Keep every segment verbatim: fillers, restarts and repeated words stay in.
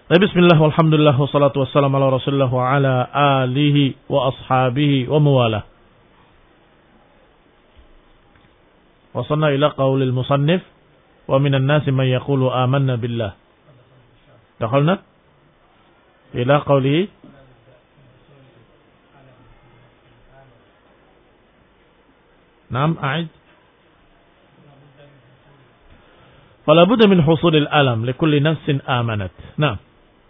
Bismillah, walhamdulillah, wassalatu wassalamu ala rasulillah wa ala alihi wa ashabihi wa mawalah. Wasanna ila qaulil musannif wa minan nasi man yaqulu amanna billah. Dakhalna ila qaulihi Naam, a'id. Fala budda min husulil alam likulli nafsin amanat. Naam.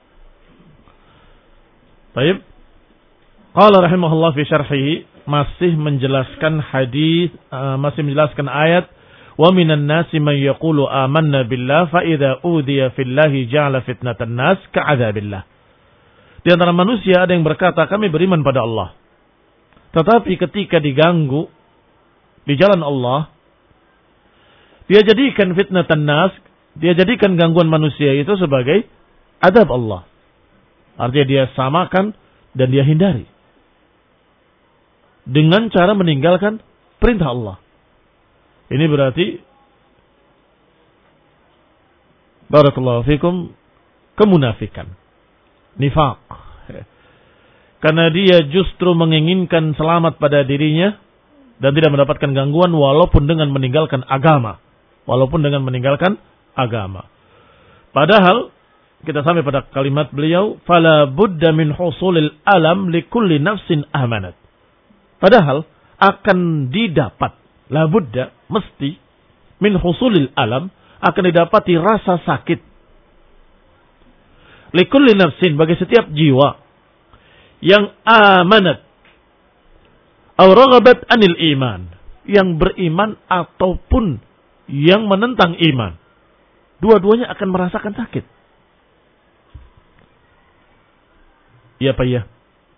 Baik. Qala rahimahullah fi syarhihi, masih menjelaskan hadis, uh, masih menjelaskan ayat, wa minan nasi man yaqulu amanna billah fa idza udhiya fillahi ja'ala fitnatan nas ka'adzabillah. Di antara manusia ada yang berkata kami beriman pada Allah, tetapi ketika diganggu di jalan Allah, dia jadikan fitnatan nas, dia jadikan gangguan manusia itu sebagai adab Allah. Artinya dia samakan dan dia hindari dengan cara meninggalkan perintah Allah. Ini berarti barakallahu fikum kemunafikan, nifaq. Karena dia justru menginginkan selamat pada dirinya dan tidak mendapatkan gangguan walaupun dengan meninggalkan agama, walaupun dengan meninggalkan agama. Padahal kita sampai pada kalimat beliau, fala budda min husulil alam likulli nafsin amanat. Padahal akan didapat, la budda, mesti, min husulil alam, akan didapati rasa sakit. Likulli nafsin, bagi setiap jiwa yang amanat, aw raghabat anil iman, yang beriman ataupun yang menentang iman. Dua-duanya akan merasakan sakit. Ya Pak ya.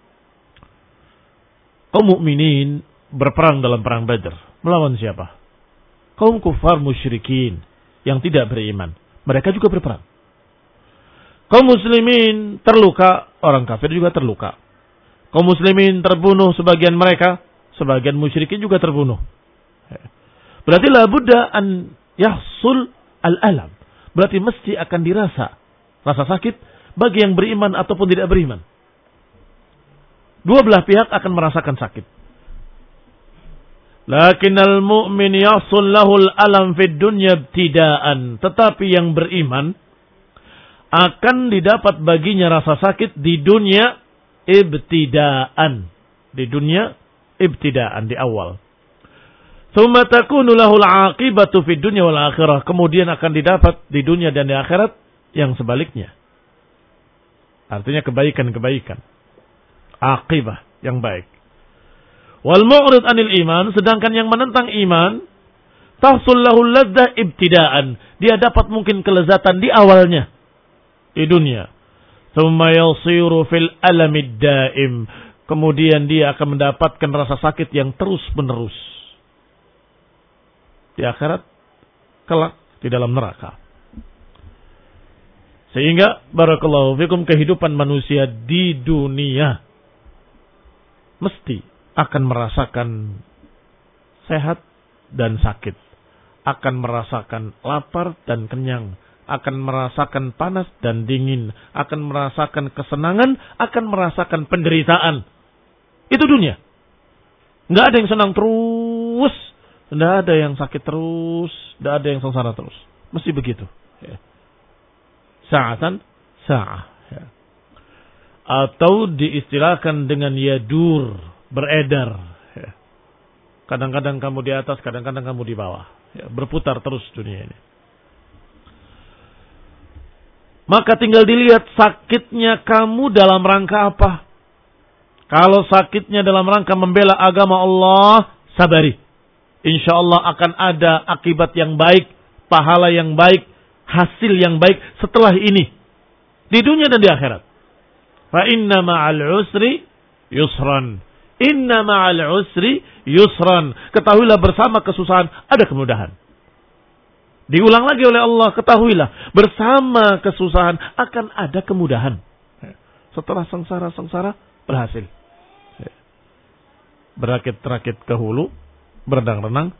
Kaum mukminin berperang dalam perang Badar. Melawan siapa? Kaum kufar musyrikin yang tidak beriman. Mereka juga berperang. Kaum muslimin terluka, orang kafir juga terluka. Kaum muslimin terbunuh sebagian mereka, sebagian musyrikin juga terbunuh. Berarti la budda an yahsul al-alam. Berarti mesti akan dirasa rasa sakit bagi yang beriman ataupun tidak beriman. Dua belah pihak akan merasakan sakit. Lakinnal mu'min yahsul lahul alam fid dunya ibtidaan. Tetapi yang beriman akan didapat baginya rasa sakit di dunia ibtidaan. Di dunia ibtidaan, di awal. Tsumma takunu lahul aqibatu fid dunya wal akhirah. Kemudian akan didapat di dunia dan di akhirat yang sebaliknya. Artinya kebaikan-kebaikan. Aqibah yang baik. Wal mu'rid anil iman, sedangkan yang menentang iman, tahsul lahul ladzah ibtidaan. Dia dapat mungkin kelezatan di awalnya, di dunia. Tsumma yasiru fil alamid daim. Kemudian dia akan mendapatkan rasa sakit yang terus-menerus. Di akhirat, kelak di dalam neraka. Sehingga barakallahu fikum kehidupan manusia di dunia mesti akan merasakan sehat dan sakit. Akan merasakan lapar dan kenyang. Akan merasakan panas dan dingin. Akan merasakan kesenangan. Akan merasakan penderitaan. Itu dunia. Nggak ada yang senang terus. Nggak ada yang sakit terus. Nggak ada yang sengsara terus. Mesti begitu. Sa'atan sa'ah. Atau diistilahkan dengan yadur, beredar. Kadang-kadang kamu di atas, kadang-kadang kamu di bawah. Berputar terus dunia ini. Maka tinggal dilihat sakitnya kamu dalam rangka apa. Kalau sakitnya dalam rangka membela agama Allah, sabari. Insya Allah akan ada akibat yang baik, pahala yang baik, hasil yang baik setelah ini. Di dunia dan di akhirat. Fa inna ma'al usri yusran. Inna ma'al usri yusran. Ketahuilah bersama kesusahan ada kemudahan. Diulang lagi oleh Allah, ketahuilah bersama kesusahan akan ada kemudahan. Setelah sengsara-sengsara berhasil. Berakit-rakit ke hulu, berenang-renang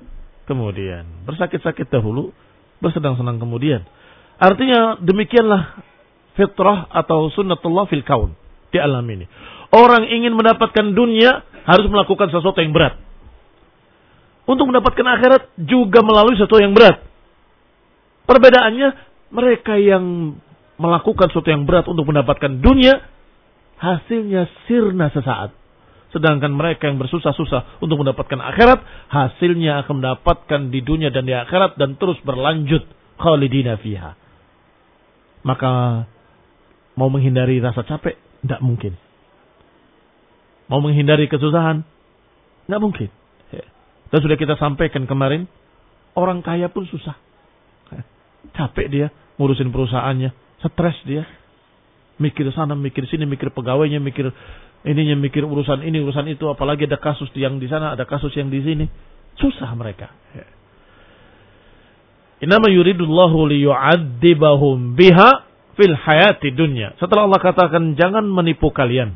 kemudian. Bersakit-sakit dahulu, bersenang-senang kemudian. Artinya demikianlah fitrah atau sunnatullah fil kaun. Di alam ini. Orang ingin mendapatkan dunia harus melakukan sesuatu yang berat. Untuk mendapatkan akhirat juga melalui sesuatu yang berat. Perbedaannya, mereka yang melakukan sesuatu yang berat untuk mendapatkan dunia, hasilnya sirna sesaat. Sedangkan mereka yang bersusah-susah untuk mendapatkan akhirat, hasilnya akan mendapatkan di dunia dan di akhirat dan terus berlanjut. Khalidina fiha. Maka mau menghindari rasa capek? Tidak mungkin. Mau menghindari kesusahan? Tidak mungkin. Dan sudah kita sampaikan kemarin, orang kaya pun susah. Capek dia ngurusin perusahaannya, stres dia. Mikir sana, mikir sini, mikir pegawainya, mikir ininya, mikir urusan ini, urusan itu. Apalagi ada kasus yang di sana, ada kasus yang di sini. Susah mereka. Innama yuridullahu liyu'adzibahum biha fil hayati dunya. Setelah Allah katakan jangan menipu kalian.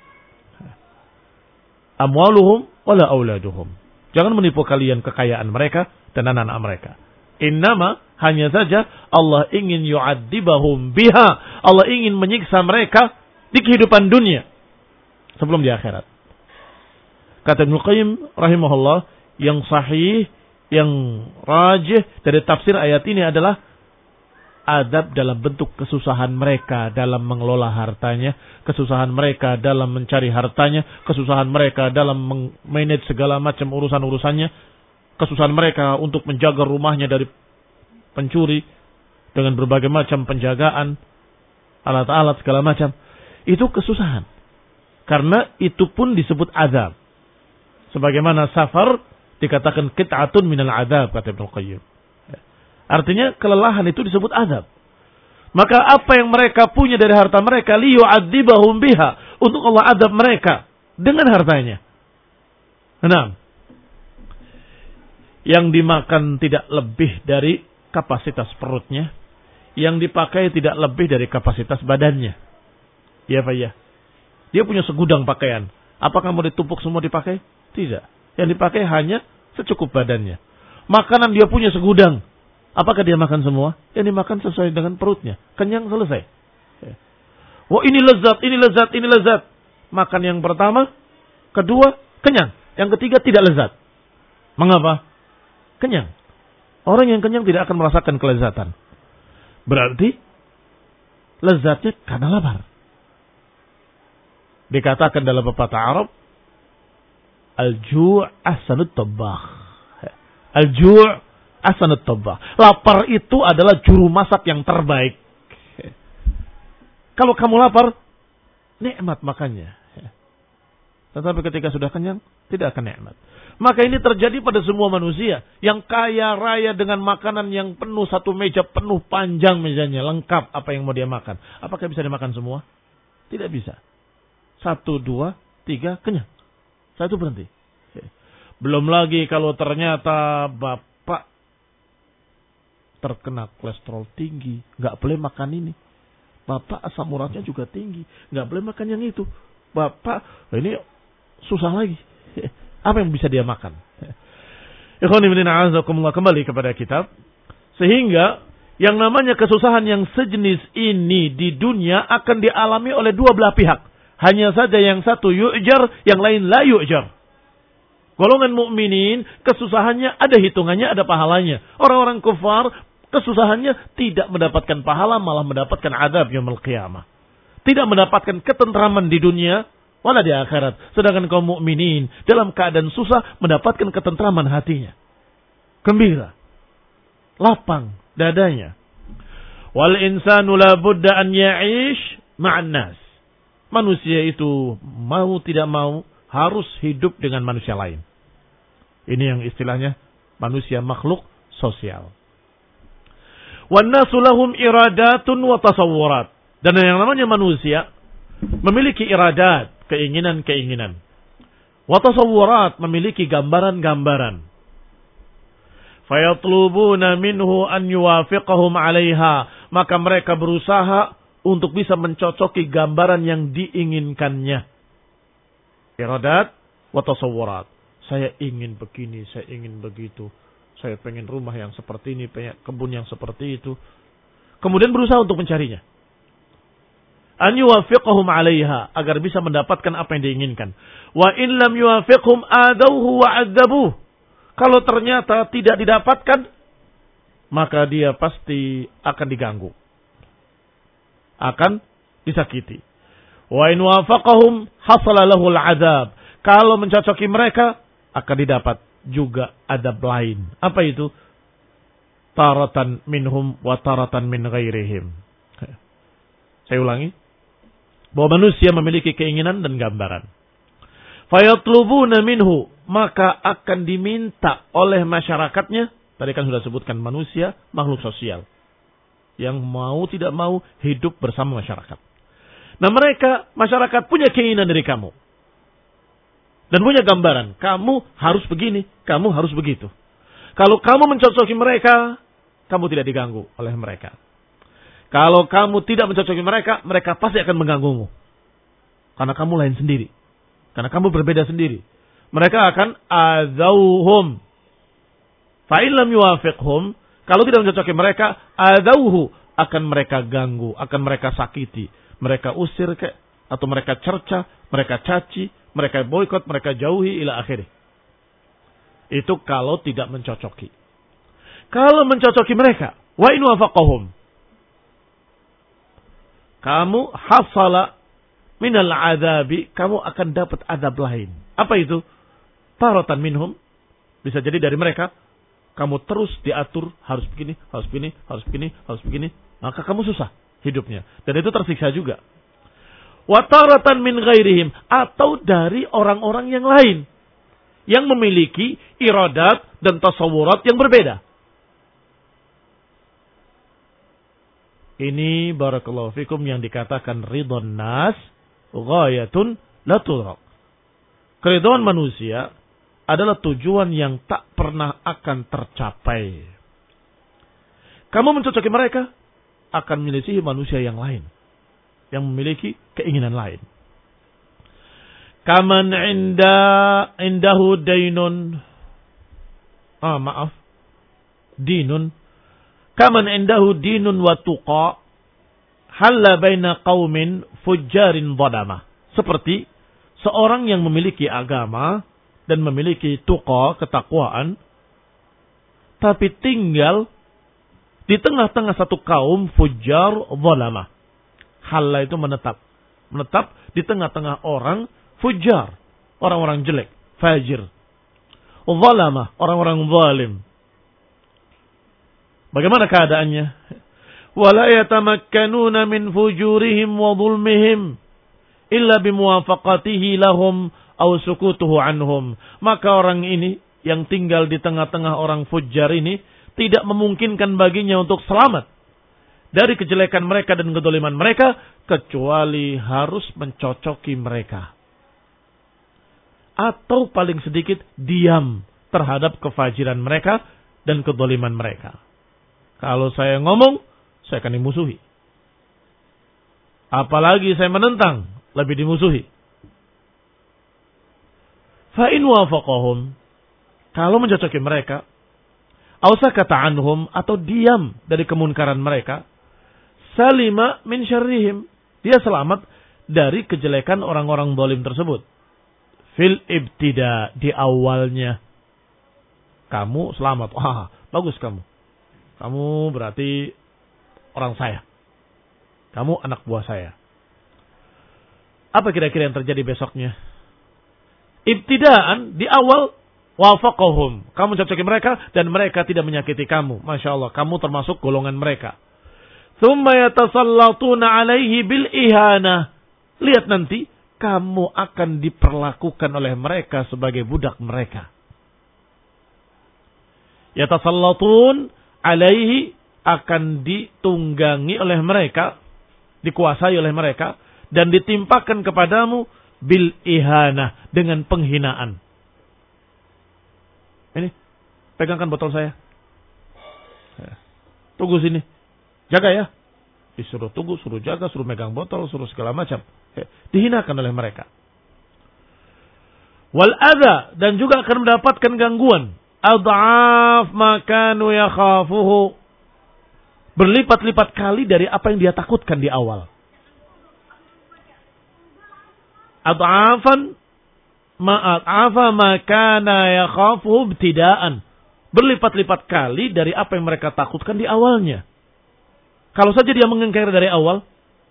Amwaluhum wala auladuhum. Jangan menipu kalian kekayaan mereka dan anak-anak mereka. Innama hanya saja Allah ingin yu'adzibahum biha. Allah ingin menyiksa mereka di kehidupan dunia sebelum di akhirat. Kata Ibnu Qayyim rahimahullah, yang sahih, yang rajih dari tafsir ayat ini adalah adab dalam bentuk kesusahan mereka dalam mengelola hartanya, kesusahan mereka dalam mencari hartanya, kesusahan mereka dalam manage segala macam urusan-urusannya, kesusahan mereka untuk menjaga rumahnya dari pencuri dengan berbagai macam penjagaan, alat-alat segala macam. Itu kesusahan. Karena itu pun disebut azab. Sebagaimana safar dikatakan qit'atun minal azab, kata Ibnu Qayyim. Artinya kelelahan itu disebut azab. Maka apa yang mereka punya dari harta mereka, liyu'adzibahum biha, untuk Allah azab mereka dengan hartanya. Enam. Yang dimakan tidak lebih dari kapasitas perutnya, yang dipakai tidak lebih dari kapasitas badannya. Ya Pak ya. Dia punya segudang pakaian. Apakah mau ditumpuk semua dipakai? Tidak. Yang dipakai hanya secukup badannya. Makanan dia punya segudang. Apakah dia makan semua? Yang dimakan sesuai dengan perutnya. Kenyang, selesai. Wah, ini lezat, ini lezat, ini lezat. Makan yang pertama, kedua, kenyang. Yang ketiga tidak lezat. Mengapa? Kenyang. Orang yang kenyang tidak akan merasakan kelezatan. Berarti lezatnya karena lapar. Dikatakan dalam pepatah Arab, Al-ju' ahsanut tabbakh. Al-ju' ahsanut tabbakh. Lapar itu adalah juru masak yang terbaik. Kalau kamu lapar, nikmat makannya. Tetapi ketika sudah kenyang, tidak akan nikmat. Maka ini terjadi pada semua manusia. Yang kaya raya dengan makanan yang penuh, satu meja penuh, panjang mejanya, lengkap apa yang mau dia makan. Apakah bisa dimakan semua? Tidak bisa. Satu, dua, tiga, kenyang. Satu berhenti. Belum lagi kalau ternyata bapak terkena kolesterol tinggi, nggak boleh makan ini. Bapak asam uratnya juga tinggi, nggak boleh makan yang itu. Bapak ini susah lagi. Apa yang bisa dia makan? Ikhwan fillah a'azakumullah, kembali kepada kitab. Sehingga yang namanya kesusahan yang sejenis ini di dunia akan dialami oleh dua belah pihak. Hanya saja yang satu yu'jar, yang lain la yu'jar. Golongan mukminin kesusahannya ada hitungannya, ada pahalanya. Orang-orang kufar kesusahannya tidak mendapatkan pahala, malah mendapatkan azab yaumul qiyamah. Tidak mendapatkan ketentraman di dunia, wala di akhirat. Sedangkan kaum mukminin dalam keadaan susah mendapatkan ketentraman hatinya. Gembira. Lapang dadanya. Wal insanu la budda an ya'ish ma'an nas. Manusia itu mau tidak mau harus hidup dengan manusia lain. Ini yang istilahnya manusia makhluk sosial. Wan nasu lahum iradatun wa tasawwurat. Dan yang namanya manusia memiliki iradat, keinginan-keinginan. Wa tasawwurat, memiliki gambaran-gambaran. Fayatlubuna minhu an yuwafiqahum 'alaiha. Maka mereka berusaha untuk bisa mencocoki gambaran yang diinginkannya. Iradat wa tasawwurat. Saya ingin begini, saya ingin begitu. Saya pengen rumah yang seperti ini, pengen kebun yang seperti itu. Kemudian berusaha untuk mencarinya. an yuwafiqhum 'alaiha, agar bisa mendapatkan apa yang diinginkan. Wa in lam yuwafiqhum adauhu wa 'adzabuh. Kalau ternyata tidak didapatkan, maka dia pasti akan diganggu, akan disakiti. Wa in wafaqahum hasala lahul 'adzab. Kalau mencocoki mereka, akan didapat juga adab lain. Apa itu? Taratan minhum wa taratan min ghairihim. Saya ulangi. Bahwa manusia memiliki keinginan dan gambaran. Fayatlubuna minhu. Maka akan diminta oleh masyarakatnya. Tadi kan sudah sebutkan manusia, makhluk sosial. Yang mau tidak mau hidup bersama masyarakat. Nah mereka, masyarakat punya keinginan dari kamu. Dan punya gambaran. Kamu harus begini, kamu harus begitu. Kalau kamu mencocoki mereka, kamu tidak diganggu oleh mereka. Kalau kamu tidak mencocoki mereka, mereka pasti akan mengganggumu. Karena kamu lain sendiri. Karena kamu berbeda sendiri. Mereka akan azauhum. Fa'in lam yuwafiqhum. Kalau tidak mencocoki mereka, azauhu. Akan mereka ganggu, akan mereka sakiti. Mereka usir ke, atau mereka cerca, mereka caci, mereka boikot, mereka jauhi ila akhirnya. Itu kalau tidak mencocoki. Kalau mencocoki mereka, wa in wafaqahum, kamu hasala minal adabi, kamu akan dapat adab lain. Apa itu? Taratan minhum, bisa jadi dari mereka, kamu terus diatur, harus begini, harus begini, harus begini, harus begini, maka kamu susah hidupnya. Dan itu tersiksa juga. Wa taratan min ghairihim, atau dari orang-orang yang lain yang memiliki iradat dan tasawurat yang berbeda. Ini barakallahu fikum yang dikatakan ridwan nas ghayatun la tudrak. Keridhaan manusia adalah tujuan yang tak pernah akan tercapai. Kamu mencocoki mereka, akan menyelisihi manusia yang lain yang memiliki keinginan lain. Kaman inda indahu dainun. Ah, maaf. Dinun. Kaman indahu dinun wa tuqa. Halla baina qaumin fujjarin dhadama. Seperti seorang yang memiliki agama dan memiliki tuqa, ketakwaan, tapi tinggal di tengah-tengah satu kaum fujjar dhadama. Halla itu menetap. Menetap di tengah-tengah orang fujjar. Orang-orang jelek. Fajir. Zalamah. Orang-orang zalim. Bagaimana keadaannya? Wala yatamakkanuna min fujurihim wa dhulmihim illa bimuwafaqatihi lahum aw sukutuhu anhum. Maka orang ini yang tinggal di tengah-tengah orang fujjar ini tidak memungkinkan baginya untuk selamat dari kejelekan mereka dan kedoliman mereka, kecuali harus mencocoki mereka. Atau paling sedikit diam terhadap kefajiran mereka dan kedoliman mereka. Kalau saya ngomong, saya akan dimusuhi. Apalagi saya menentang, lebih dimusuhi. Fa'in wafaqahum, kalau mencocoki mereka, awsakata anhum, atau diam dari kemunkaran mereka, salima min syarrihim, dia selamat dari kejelekan orang-orang zalim tersebut. Fil ibtida, di awalnya. Kamu selamat. Wah, bagus kamu. Kamu berarti orang saya. Kamu anak buah saya. Apa kira-kira yang terjadi besoknya? Ibtidaan, di awal, wafaqahum. Kamu cocoki mereka dan mereka tidak menyakiti kamu. Masya Allah, kamu termasuk golongan mereka. Thumma yatasallatuna alaihi bil ihana. Lihat nanti, kamu akan diperlakukan oleh mereka sebagai budak mereka. Yatasallatun alaihi, akan ditunggangi oleh mereka, dikuasai oleh mereka, dan ditimpakan kepadamu bil ihana, dengan penghinaan. Ini, pegangkan botol saya. Tunggu sini. Jaga ya. Disuruh tunggu, suruh jaga, suruh megang botol, suruh segala macam. Dihinakan oleh mereka. Wal adha, dan juga akan mendapatkan gangguan. Adhaf makanu yakhafuhu. Berlipat-lipat kali dari apa yang dia takutkan di awal. Ad'afan ma'ad'afa ma kana yakhafuhu ibtida'an. Berlipat-lipat kali dari apa yang mereka takutkan di awalnya. Kalau saja dia mengingkari dari awal,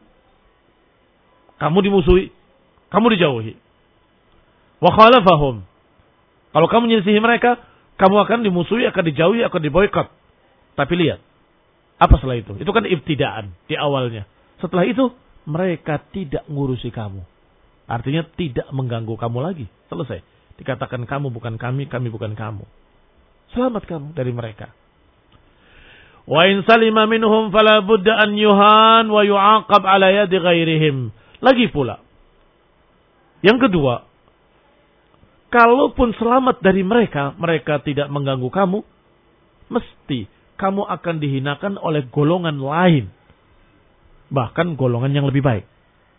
kamu dimusuhi, kamu dijauhi. Wa khalafahum. Kalau kamu menyelisihi mereka, kamu akan dimusuhi, akan dijauhi, akan diboikot. Tapi lihat, apa setelah itu? Itu kan ibtidaan di awalnya. Setelah itu, mereka tidak ngurusi kamu. Artinya tidak mengganggu kamu lagi. Selesai. Dikatakan kamu bukan kami, kami bukan kamu. Selamat kamu dari mereka. Wa in salima minhum fala budda an yuhan wa yu'aqab ala yadi ghairihim. Lagi pula. Yang kedua, kalaupun selamat dari mereka, mereka tidak mengganggu kamu, mesti kamu akan dihinakan oleh golongan lain. Bahkan golongan yang lebih baik.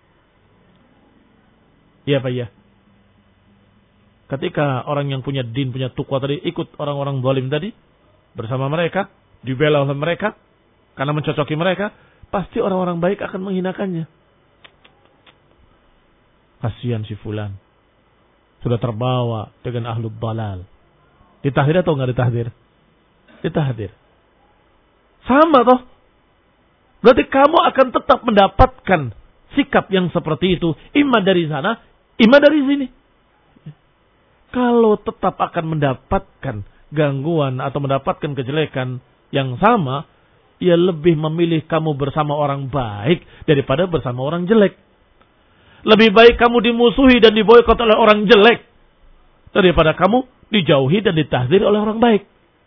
Iya Pak ya. Ketika orang yang punya din, punya tukwa tadi, ikut orang-orang zalim tadi, bersama mereka, dibela oleh mereka, karena mencocoki mereka, pasti orang-orang baik akan menghinakannya. Kasihan si fulan. Sudah terbawa dengan ahlul dalal. Ditahdir atau enggak ditahdir? Ditahdir. Sama toh. Berarti kamu akan tetap mendapatkan sikap yang seperti itu. Imma dari sana, imma dari sini. Kalau tetap akan mendapatkan gangguan atau mendapatkan kejelekan yang sama, ia lebih memilih kamu bersama orang baik daripada bersama orang jelek. Lebih baik kamu dimusuhi dan diboikot oleh orang jelek daripada kamu dijauhi dan ditahdir oleh orang baik.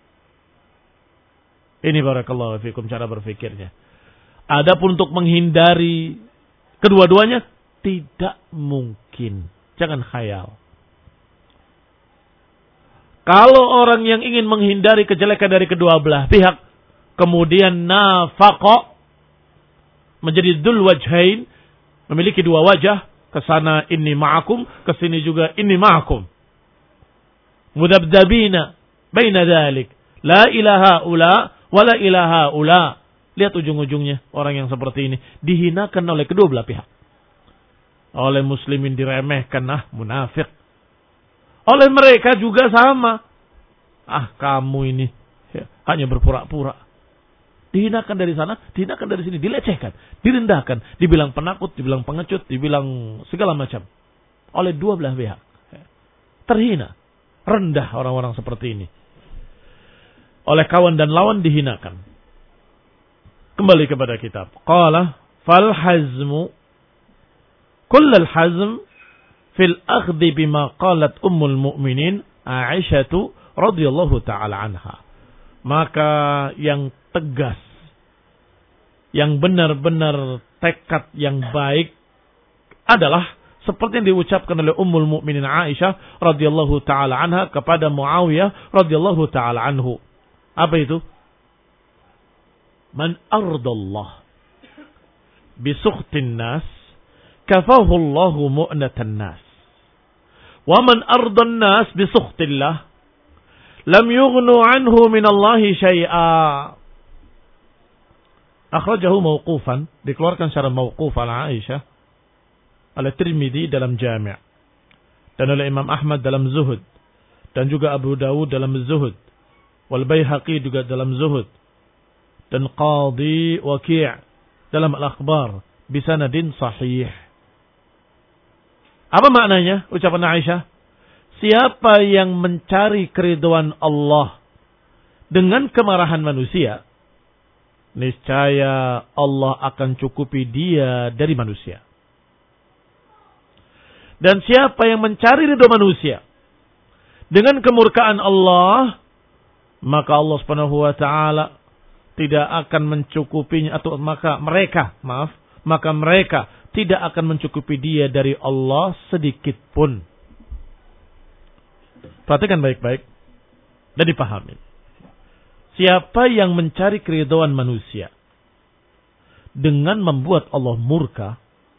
Ini barakallahu fikum cara berfikirnya. Adapun untuk menghindari kedua-duanya tidak mungkin. Jangan khayal. Kalau orang yang ingin menghindari kejelekan dari kedua belah pihak, kemudian nafaqah, menjadi dzul wajhain, memiliki dua wajah, ke sana inni ma'akum, ke sini juga inni ma'akum. Mudabdabina baina dzalik, la ilaha ula wa la ilaha ula. Lihat ujung-ujungnya orang yang seperti ini dihinakan oleh kedua belah pihak. Oleh muslimin diremehkan, ah munafik. Oleh mereka juga sama. Ah kamu ini ya, hanya berpura-pura. Dihinakan dari sana, dihinakan dari sini, dilecehkan, direndahkan, dibilang penakut, dibilang pengecut, dibilang segala macam. Oleh dua belah pihak. Terhina, rendah orang-orang seperti ini. Oleh kawan dan lawan dihinakan. Kembali kepada kitab. Qala fal hazmu kullal hazm fil akhdhi bima qalat ummul mu'minin Aisyatu radhiyallahu ta'ala anha. Maka yang tegas, yang benar-benar tekad yang baik adalah seperti yang diucapkan oleh ummul mu'minin Aisyah radhiyallahu ta'ala anha kepada Muawiyah radhiyallahu ta'ala anhu. Apa itu? Man ardallah bisukhtin nas kafahu Allahu mu'natan nas. Wa man ardan nas bisukhtillah lam yughnu anhu min Allahi syai'a. Akhrajahu mauqufan, dikeluarkan secara mauquf ala Aisyah oleh Tirmidzi dalam Jami' dan oleh Imam Ahmad dalam Zuhud dan juga Abu Dawud dalam Zuhud, wal Baihaqi juga dalam Zuhud, dan Qadhi Waqi' dalam Al-Akhbar bisanadin sahih. Apa maknanya ucapan Aisyah? Siapa yang mencari keridhaan Allah dengan kemarahan manusia, niscaya Allah akan cukupi dia dari manusia. Dan siapa yang mencari ridha manusia dengan kemurkaan Allah, maka Allah Subhanahu wa taala tidak akan mencukupinya, atau maka mereka, maaf, maka mereka tidak akan mencukupi dia dari Allah sedikit pun. Perhatikan baik-baik dan dipahami. Siapa yang mencari keridhaan manusia dengan membuat Allah murka,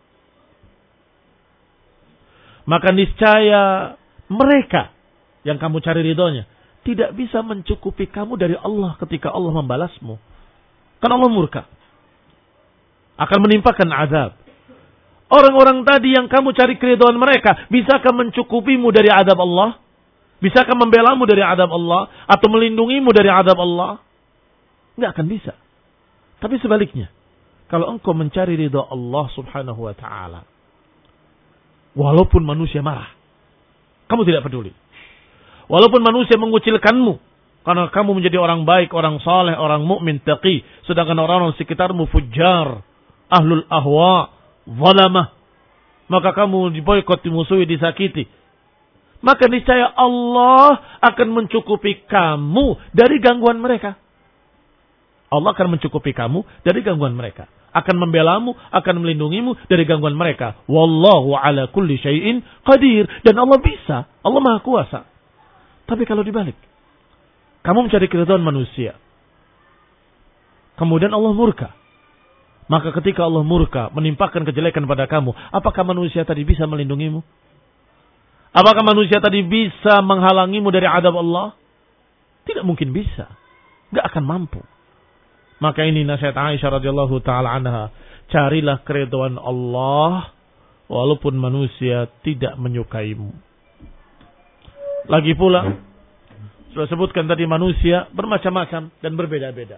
maka niscaya mereka yang kamu cari ridhonya tidak bisa mencukupi kamu dari Allah ketika Allah membalasmu. Karena Allah murka. Akan menimpakan azab. Orang-orang tadi yang kamu cari keridhaan mereka, bisakah mencukupimu dari adab Allah? Bisakah membelamu dari adab Allah? Atau melindungimu dari adab Allah? Nggak akan bisa. Tapi sebaliknya, kalau engkau mencari ridha Allah subhanahu wa ta'ala, walaupun manusia marah, kamu tidak peduli. Walaupun manusia mengucilkanmu, karena kamu menjadi orang baik, orang saleh, orang mukmin, taqi, sedangkan orang-orang sekitarmu fujar, ahlul ahwa, zalamah, maka kamu diboikot, dimusuhi, disakiti. Maka niscaya Allah akan mencukupi kamu dari gangguan mereka. Allah akan mencukupi kamu dari gangguan mereka. Akan membelamu, akan melindungimu dari gangguan mereka. Wallahu ala kulli syai'in qadir. Dan Allah bisa. Allah maha kuasa. Tapi kalau dibalik, kamu mencari keridhaan manusia, kemudian Allah murka. Maka ketika Allah murka, menimpakan kejelekan pada kamu, apakah manusia tadi bisa melindungimu? Apakah manusia tadi bisa menghalangimu dari adab Allah? Tidak mungkin bisa. Gak akan mampu. Maka ini nasihat Aisyah radhiyallahu taala anha, carilah keridhaan Allah walaupun manusia tidak menyukaimu. Lagi pula, sudah sebutkan tadi manusia bermacam-macam dan berbeda-beda.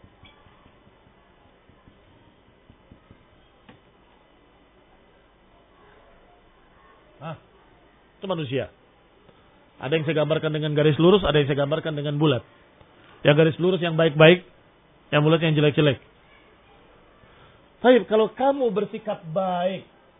Hah? Itu manusia. Ada yang saya gambarkan dengan garis lurus, ada yang saya gambarkan dengan bulat. Yang garis lurus yang baik-baik, yang bulat yang jelek-jelek. Baik, kalau kamu bersikap baik,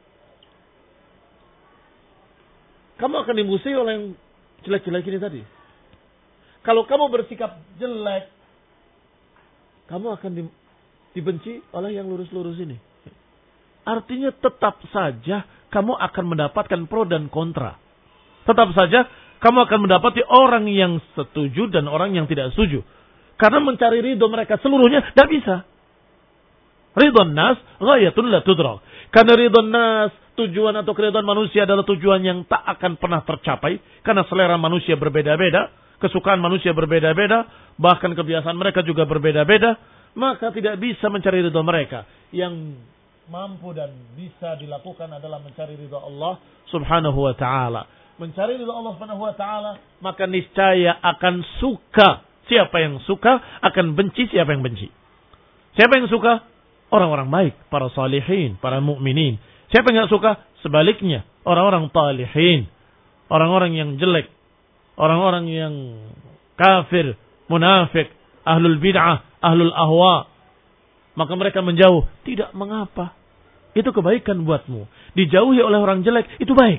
kamu akan dimusuhi oleh yang jelek-jelek ini tadi. Kalau kamu bersikap jelek, kamu akan dibenci oleh yang lurus-lurus ini. Artinya tetap saja kamu akan mendapatkan pro dan kontra. Tetap saja kamu akan mendapati orang yang setuju dan orang yang tidak setuju. Karena mencari ridho mereka seluruhnya tidak bisa. Ridhon nas ghayatun la tudrak. Karena ridhon nas, tujuan atau keridhaan manusia adalah tujuan yang tak akan pernah tercapai. Karena selera manusia berbeda-beda, kesukaan manusia berbeda-beda, bahkan kebiasaan mereka juga berbeda-beda. Maka tidak bisa mencari ridho mereka. Yang mampu dan bisa dilakukan adalah mencari ridho Allah subhanahu wa ta'ala. Mencari ridho Allah subhanahu wa ta'ala, maka niscaya akan suka. Siapa yang suka akan benci siapa yang benci. Siapa yang suka? Orang-orang baik, para salihin, para mukminin. Siapa yang tidak suka? Sebaliknya, orang-orang talihin, orang-orang yang jelek, orang-orang yang kafir, munafik, ahlul bid'ah, ahlul ahwa. Maka mereka menjauh. Tidak mengapa. Itu kebaikan buatmu. Dijauhi oleh orang jelek, itu baik.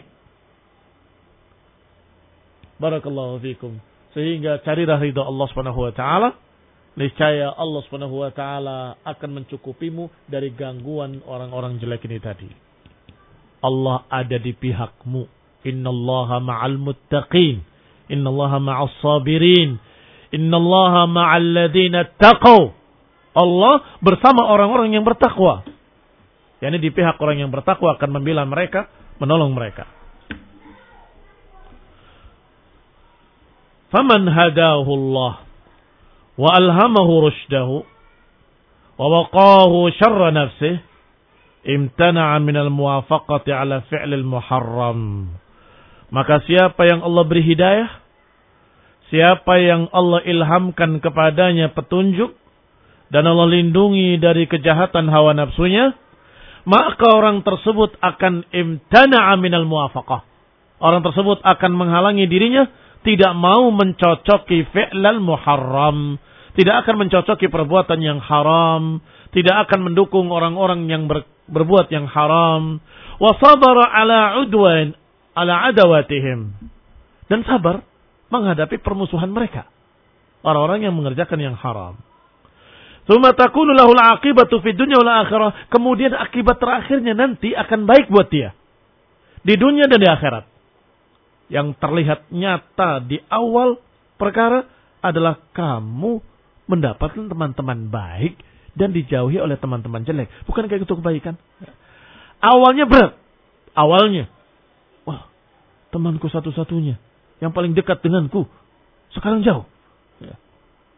Barakallahu fikum. Sehingga carilah ridha Allah subhanahu wa ta'ala. Niscaya Allah subhanahu wa ta'ala akan mencukupimu dari gangguan orang-orang jelek ini tadi. Allah ada di pihakmu. Innallaha ma'al muttaqin. Innallaha ma'as sabirin. Innallaha ma'al ladhina taqaw. Allah bersama orang-orang yang bertakwa. Yani di pihak orang yang bertakwa akan membela mereka, menolong mereka. Faman hadahu Allah wa alhamahu rushdahu wa waqahu syarra nafsihi imtana'a minal muwafaqati ala fi'lil muharram. Maka siapa yang Allah beri hidayah, siapa yang Allah ilhamkan kepadanya petunjuk, dan Allah lindungi dari kejahatan hawa nafsunya, maka orang tersebut akan imtana'a minal muwafaqah. Orang tersebut akan menghalangi dirinya, tidak mau mencocoki fi'lal muharram. Tidak akan mencocoki perbuatan yang haram. Tidak akan mendukung orang-orang yang ber, berbuat yang haram. Wa sabara ala udwan ala adawatihim. Dan sabar menghadapi permusuhan mereka. Orang-orang yang mengerjakan yang haram. Tsumma takunu lahul aqibatu fid dunya wal akhirah. Kemudian akibat terakhirnya nanti akan baik buat dia. Di dunia dan di akhirat. Yang terlihat nyata di awal perkara adalah kamu mendapatkan teman-teman baik dan dijauhi oleh teman-teman jelek. Bukan kayak itu kebaikan. Awalnya berat. Awalnya. Wah, temanku satu-satunya. Yang paling dekat denganku. Sekarang jauh.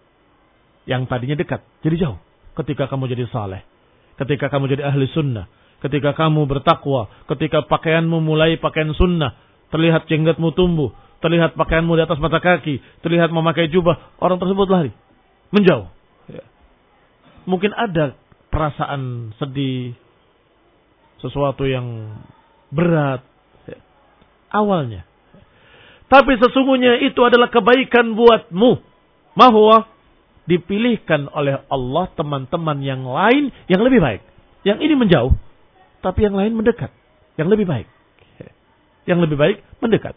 Yang tadinya dekat, jadi jauh. Ketika kamu jadi saleh. Ketika kamu jadi ahli sunnah. ketika kamu bertakwa, ketika pakaianmu mulai pakaian sunnah, terlihat jenggotmu tumbuh, terlihat pakaianmu di atas mata kaki, terlihat memakai jubah, orang tersebut lari, menjauh. Ya. Mungkin ada perasaan sedih, sesuatu yang berat, ya, awalnya. Tapi sesungguhnya itu adalah kebaikan buatmu. Bahwa dipilihkan oleh Allah teman-teman yang lain yang lebih baik. Yang ini menjauh, tapi yang lain mendekat. Yang lebih baik. Yang lebih baik mendekat.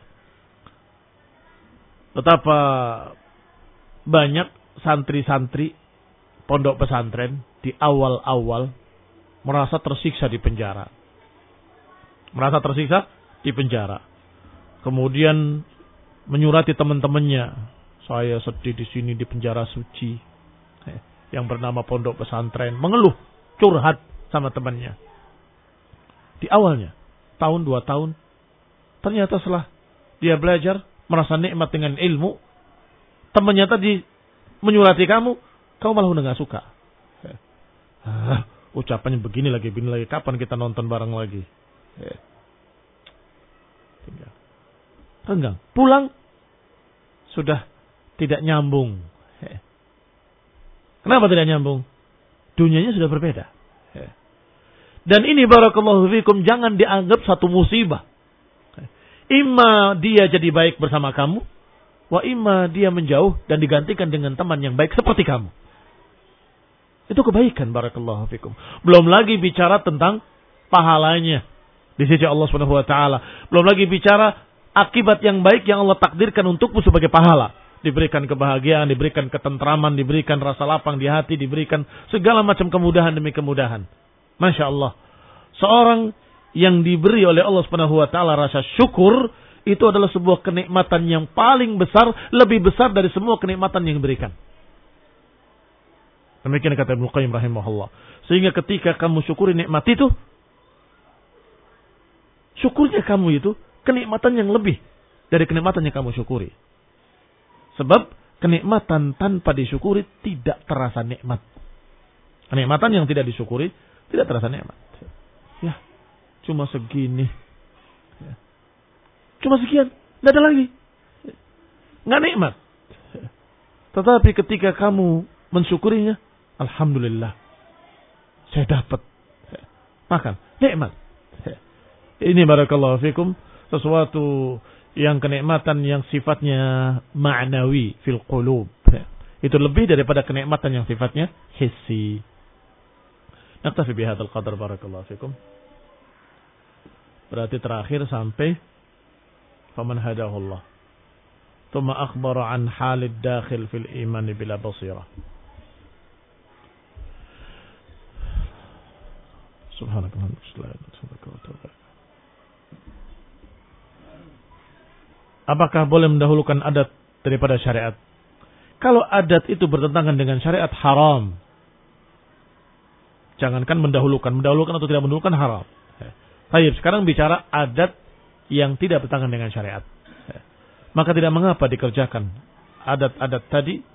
Betapa banyak santri-santri pondok pesantren di awal-awal merasa tersiksa di penjara. Merasa tersiksa di penjara. Kemudian menyurati teman-temannya. Saya sedih di sini di penjara suci. Yang bernama pondok pesantren. Mengeluh, curhat sama temannya. Di awalnya, tahun dua tahun. Ternyata setelah dia belajar, merasa nikmat dengan ilmu. Temannya tadi menyurati kamu, kamu malah udah gak suka. Ah, ucapannya begini lagi, begini lagi. Kapan kita nonton bareng lagi? Tinggal. Renggang. Pulang, sudah tidak nyambung. Kenapa tidak nyambung? Dunianya sudah berbeda. Dan ini barakallahu fikum jangan dianggap satu musibah. Imma dia jadi baik bersama kamu, wa imma dia menjauh dan digantikan dengan teman yang baik seperti kamu. Itu kebaikan barakallahu fikum. Belum lagi bicara tentang pahalanya di sisi Allah Subhanahu wa taala. Belum lagi bicara akibat yang baik yang Allah takdirkan untukmu sebagai pahala. Diberikan kebahagiaan, diberikan ketentraman, diberikan rasa lapang di hati, diberikan segala macam kemudahan demi kemudahan. Masya Allah. Seorang yang diberi oleh Allah Subhanahu wa taala rasa syukur, itu adalah sebuah kenikmatan yang paling besar, lebih besar dari semua kenikmatan yang diberikan. Demikian kata Ibnu Qayyim rahimahullah. Sehingga ketika kamu syukuri nikmat itu, syukurnya kamu itu kenikmatan yang lebih dari kenikmatan yang kamu syukuri. Sebab kenikmatan tanpa disyukuri tidak terasa nikmat. Kenikmatan yang tidak disyukuri tidak terasa nikmat. Ya, cuma segini. Ya. Cuma sekian, tidak ada lagi. Nggak nikmat. Tetapi ketika kamu mensyukurinya, alhamdulillah, saya dapat. Makan, nikmat. Ini barakallahu fikum sesuatu yang kenikmatan yang sifatnya ma'nawi fil qulub. Itu lebih daripada kenikmatan yang sifatnya hissi. Naktafi bihadzal qadar barakallahu fikum. Berarti terakhir sampai faman hadahullah. Thumma akhbara an halid dakhil fil iman bila basirah. Subhanallah. Apakah boleh mendahulukan adat daripada syariat? Kalau adat itu bertentangan dengan syariat, haram. Jangankan mendahulukan. Mendahulukan atau tidak mendahulukan, haram. Baik, sekarang bicara adat yang tidak bertentangan dengan syariat. Maka tidak mengapa dikerjakan adat-adat tadi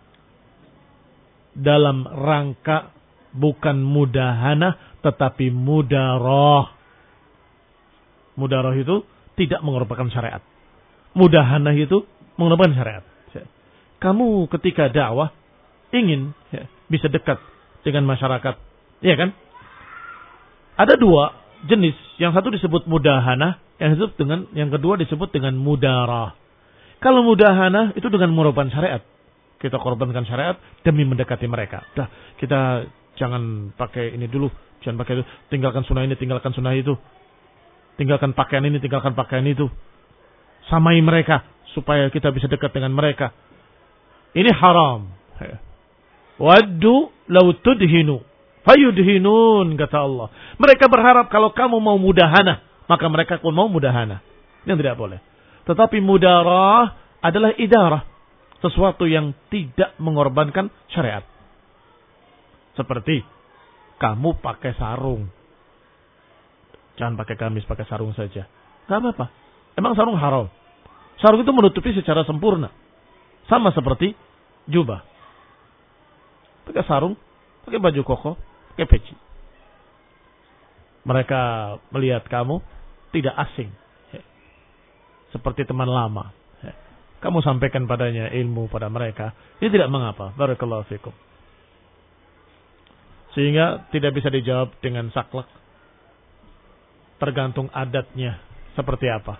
dalam rangka bukan mudahana, tetapi mudarah. Mudarah itu tidak mengorbankan syariat. Mudahanah itu mengorbankan syariat. Kamu ketika dakwah ingin ya, bisa dekat dengan masyarakat, ya kan? Ada dua jenis, yang satu disebut mudahanah, yang disebut dengan yang kedua disebut dengan mudarah. Kalau mudahanah itu dengan mengorbankan syariat, kita korbankan syariat demi mendekati mereka. Dah, kita jangan pakai ini dulu, jangan pakai itu, tinggalkan sunnah ini, tinggalkan sunnah itu, tinggalkan pakaian ini, tinggalkan pakaian itu. Samai mereka supaya kita bisa dekat dengan mereka. Ini haram. Waddu law tudhinu fayudhinun, kata Allah. Mereka berharap kalau kamu mau mudahana, maka mereka pun mau mudahana. Yang tidak boleh. Tetapi mudarah adalah idarah, sesuatu yang tidak mengorbankan syariat. Seperti kamu pakai sarung. Jangan pakai gamis, pakai sarung saja. Gak apa-apa. Emang sarung haram? Sarung itu menutupi secara sempurna. Sama seperti jubah. Pakai sarung, pakai baju koko, pakai peci. Mereka melihat kamu tidak asing, seperti teman lama. Kamu sampaikan padanya ilmu pada mereka, ini tidak mengapa. Barakallahu fikum. Sehingga tidak bisa dijawab dengan saklek. Tergantung adatnya seperti apa.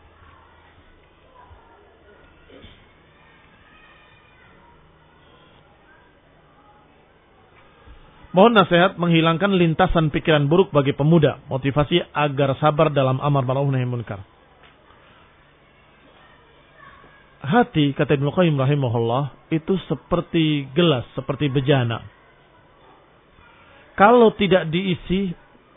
Mohon nasihat menghilangkan lintasan pikiran buruk bagi pemuda. Motivasi agar sabar dalam amar ma'ruf nahi munkar. Hati, kata Ibnu Qayyim rahimahullah, itu seperti gelas, seperti bejana. Kalau tidak diisi,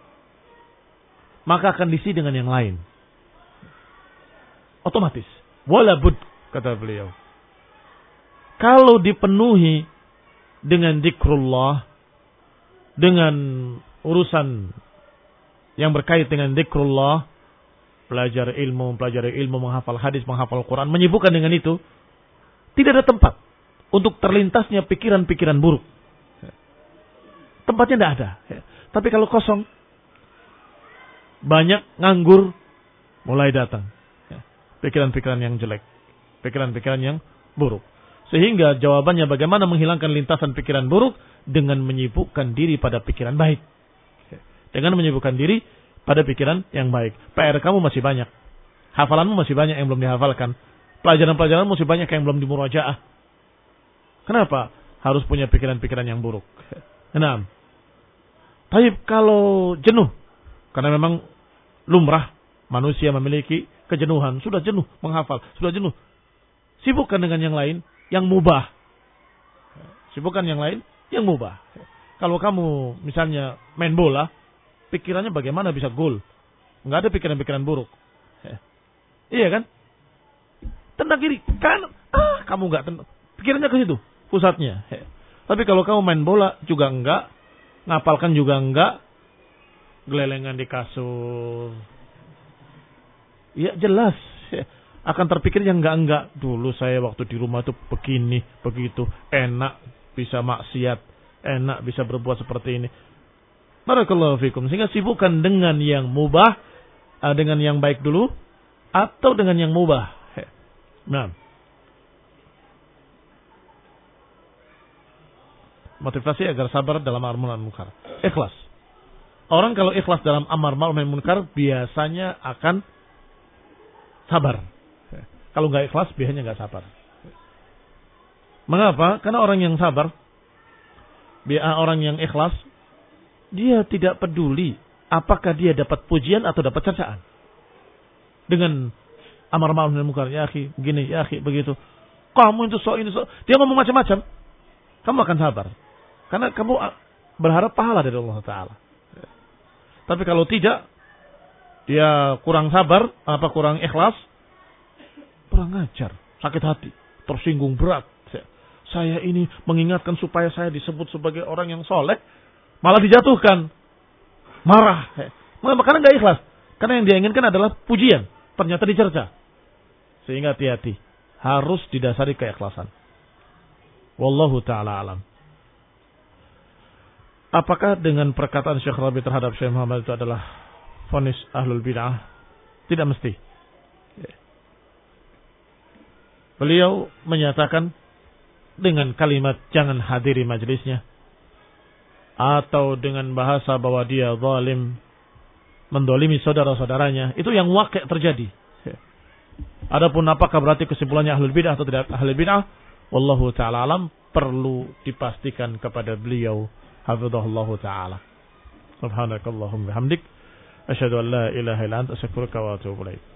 maka akan diisi dengan yang lain. Otomatis. Wala bud, kata beliau. Kalau dipenuhi dengan zikrullah, dengan urusan yang berkait dengan zikrullah, belajar ilmu, pelajari ilmu, menghafal hadis, menghafal Quran, menyibukkan dengan itu, tidak ada tempat untuk terlintasnya pikiran-pikiran buruk. Tempatnya tidak ada. Tapi kalau kosong, banyak nganggur, mulai datang pikiran-pikiran yang jelek, pikiran-pikiran yang buruk. Sehingga jawabannya bagaimana menghilangkan lintasan pikiran buruk dengan menyibukkan diri pada pikiran baik. Dengan menyibukkan diri pada pikiran yang baik. P R kamu masih banyak. Hafalanmu masih banyak yang belum dihafalkan. Pelajaran-pelajaran masih banyak yang belum dimurajaah. Kenapa harus punya pikiran-pikiran yang buruk? Enam. Tapi kalau jenuh, karena memang lumrah manusia memiliki kejenuhan, sudah jenuh menghafal, sudah jenuh. Sibukkan dengan yang lain, yang mubah. Sibukkan yang lain, yang mubah. Kalau kamu misalnya main bola, pikirannya bagaimana bisa gol. Enggak ada pikiran-pikiran buruk. Iya kan? Tendang kiri, kan? Ah, kamu enggak tendang. Pikirannya ke situ, pusatnya. Tapi kalau kamu main bola juga enggak, ngapalkan juga enggak, gelelengan di kasur. Ya jelas, akan terpikir yang enggak-enggak. Dulu saya waktu di rumah tuh begini, begitu. Enak bisa maksiat, enak bisa berbuat seperti ini. Barakallahu fikum. Sehingga sibukkan dengan yang mubah, dengan yang baik dulu, atau dengan yang mubah. Nah, motivasi agar sabar dalam amar ma'ruf nahi munkar. Ikhlas. Orang kalau ikhlas dalam amar ma'ruf nahi munkar biasanya akan sabar. Kalau nggak ikhlas biasanya nggak sabar. Mengapa? Karena orang yang sabar, orang yang ikhlas, dia tidak peduli apakah dia dapat pujian atau dapat cercaan. Dengan amar ma'ruf nahi munkar, ya akhi, begini, ya akhi, begitu. Kamu itu sok ini sok. Dia ngomong macam-macam. Kamu akan sabar. Karena kamu berharap pahala dari Allah Ta'ala. Tapi kalau tidak, dia kurang sabar, apa kurang ikhlas, kurang ajar, sakit hati, tersinggung berat. Saya ini mengingatkan supaya saya disebut sebagai orang yang soleh, malah dijatuhkan, marah. Mengapa? Karena nggak ikhlas. Karena yang dia inginkan adalah pujian, ternyata dicerca. Sehingga hati-hati, harus didasari keikhlasan. Wallahu ta'ala alam. Apakah dengan perkataan Syekh Rabi terhadap Syekh Muhammad itu adalah vonis ahlul bid'ah? Tidak mesti. Beliau menyatakan dengan kalimat jangan hadiri majelisnya, atau dengan bahasa bahwa dia zalim, mendolimi saudara-saudaranya, itu yang wakil terjadi. Adapun apakah berarti kesimpulannya ahlul bid'ah atau tidak ahlul bid'ah, wallahu ta'ala alam, perlu dipastikan kepada beliau hafizahullahu ta'ala. Subhanakallahumma bihamdik, asyhadu an la ilaha illa anta, astaghfiruka wa atubu ilaik.